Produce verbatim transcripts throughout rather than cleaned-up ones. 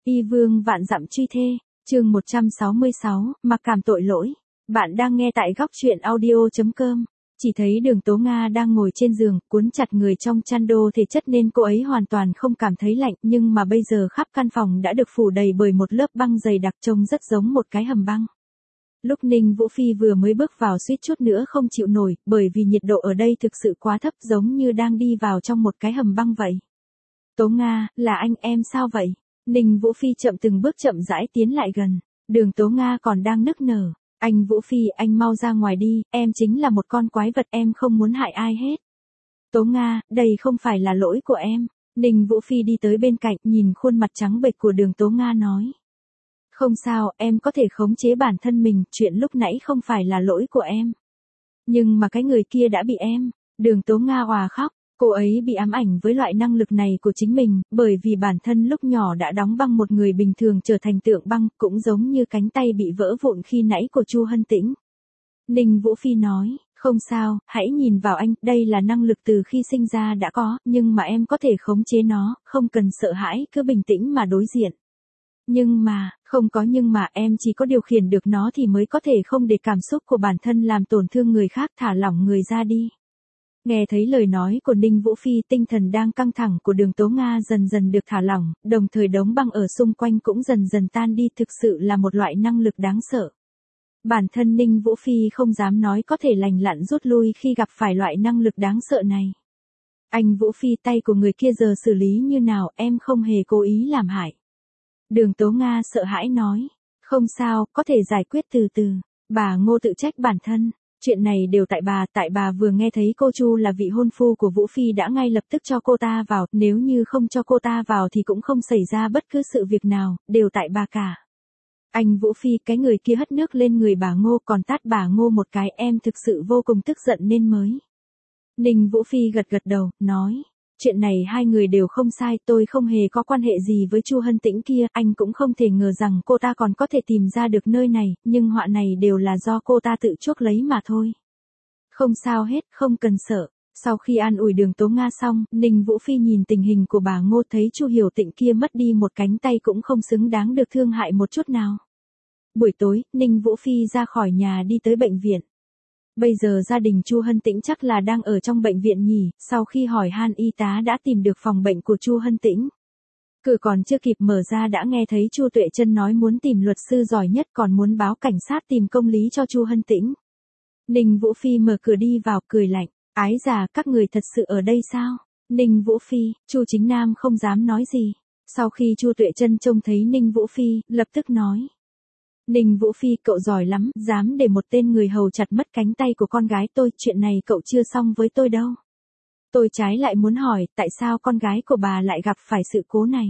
Y vương vạn dặm truy thê, chương một trăm sáu mươi sáu, mặc cảm tội lỗi. Bạn đang nghe tại góc truyện audio chấm com. Chỉ thấy Đường Tố Nga đang ngồi trên giường, cuốn chặt người trong chăn đô thể chất nên cô ấy hoàn toàn không cảm thấy lạnh, nhưng mà bây giờ khắp căn phòng đã được phủ đầy bởi một lớp băng dày đặc trông rất giống một cái hầm băng. Lúc Ninh Vũ Phi vừa mới bước vào suýt chút nữa không chịu nổi, bởi vì nhiệt độ ở đây thực sự quá thấp, giống như đang đi vào trong một cái hầm băng vậy. Tố Nga, là anh em sao vậy? Ninh Vũ Phi chậm từng bước chậm rãi tiến lại gần. Đường Tố Nga còn đang nức nở. Anh Vũ Phi, anh mau ra ngoài đi, em chính là một con quái vật, em không muốn hại ai hết. Tố Nga, đây không phải là lỗi của em. Ninh Vũ Phi đi tới bên cạnh, nhìn khuôn mặt trắng bệch của Đường Tố Nga nói. Không sao, em có thể khống chế bản thân mình, chuyện lúc nãy không phải là lỗi của em. Nhưng mà cái người kia đã bị em. Đường Tố Nga òa khóc. Cô ấy bị ám ảnh với loại năng lực này của chính mình, bởi vì bản thân lúc nhỏ đã đóng băng một người bình thường trở thành tượng băng, cũng giống như cánh tay bị vỡ vụn khi nãy của Chu Hân Tĩnh. Ninh Vũ Phi nói, không sao, hãy nhìn vào anh, đây là năng lực từ khi sinh ra đã có, nhưng mà em có thể khống chế nó, không cần sợ hãi, cứ bình tĩnh mà đối diện. Nhưng mà, không có nhưng mà, em chỉ có điều khiển được nó thì mới có thể không để cảm xúc của bản thân làm tổn thương người khác, thả lỏng người ra đi. Nghe thấy lời nói của Ninh Vũ Phi, tinh thần đang căng thẳng của Đường Tố Nga dần dần được thả lỏng, đồng thời đống băng ở xung quanh cũng dần dần tan đi, thực sự là một loại năng lực đáng sợ. Bản thân Ninh Vũ Phi không dám nói có thể lành lặn rút lui khi gặp phải loại năng lực đáng sợ này. Anh Vũ Phi, tay của người kia giờ xử lý như nào, em không hề cố ý làm hại. Đường Tố Nga sợ hãi nói, không sao, có thể giải quyết từ từ. Bà Ngô tự trách bản thân. Chuyện này đều tại bà, tại bà vừa nghe thấy cô Chu là vị hôn phu của Vũ Phi đã ngay lập tức cho cô ta vào, nếu như không cho cô ta vào thì cũng không xảy ra bất cứ sự việc nào, đều tại bà cả. Anh Vũ Phi, cái người kia hất nước lên người bà Ngô còn tát bà Ngô một cái, em thực sự vô cùng tức giận nên mới. Ninh Vũ Phi gật gật đầu, nói, chuyện này hai người đều không sai, tôi không hề có quan hệ gì với Chu Hân Tĩnh kia, anh cũng không thể ngờ rằng cô ta còn có thể tìm ra được nơi này, nhưng họa này đều là do cô ta tự chuốc lấy mà thôi. Không sao hết, không cần sợ. Sau khi an ủi Đường Tố Nga xong, Ninh Vũ Phi nhìn tình hình của bà Ngô thấy Chu Hiểu Tịnh kia mất đi một cánh tay cũng không xứng đáng được thương hại một chút nào. Buổi tối, Ninh Vũ Phi ra khỏi nhà đi tới bệnh viện. Bây giờ gia đình Chu Hân Tĩnh chắc là đang ở trong bệnh viện nhỉ, sau khi hỏi han y tá đã tìm được phòng bệnh của Chu Hân Tĩnh. Cửa còn chưa kịp mở ra đã nghe thấy Chu Tuệ Chân nói muốn tìm luật sư giỏi nhất còn muốn báo cảnh sát tìm công lý cho Chu Hân Tĩnh. Ninh Vũ Phi mở cửa đi vào cười lạnh, ái già các người thật sự ở đây sao? Ninh Vũ Phi, Chu Chính Nam không dám nói gì. Sau khi Chu Tuệ Chân trông thấy Ninh Vũ Phi, lập tức nói. Ninh Vũ Phi, cậu giỏi lắm, dám để một tên người hầu chặt mất cánh tay của con gái tôi, chuyện này cậu chưa xong với tôi đâu. Tôi trái lại muốn hỏi, tại sao con gái của bà lại gặp phải sự cố này?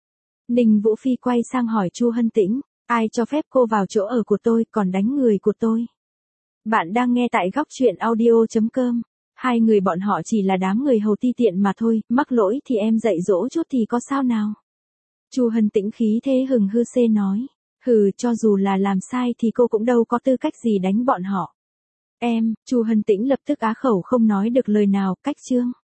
Ninh Vũ Phi quay sang hỏi Chu Hân Tĩnh, ai cho phép cô vào chỗ ở của tôi, còn đánh người của tôi? Bạn đang nghe tại góc truyện audio chấm com. Hai người bọn họ chỉ là đám người hầu ti tiện mà thôi, mắc lỗi thì em dạy dỗ chút thì có sao nào? Chu Hân Tĩnh khí thế hừng hư xê nói. Hừ, cho dù là làm sai thì cô cũng đâu có tư cách gì đánh bọn họ. Em, Chu Hân Tĩnh lập tức á khẩu không nói được lời nào, cách chương.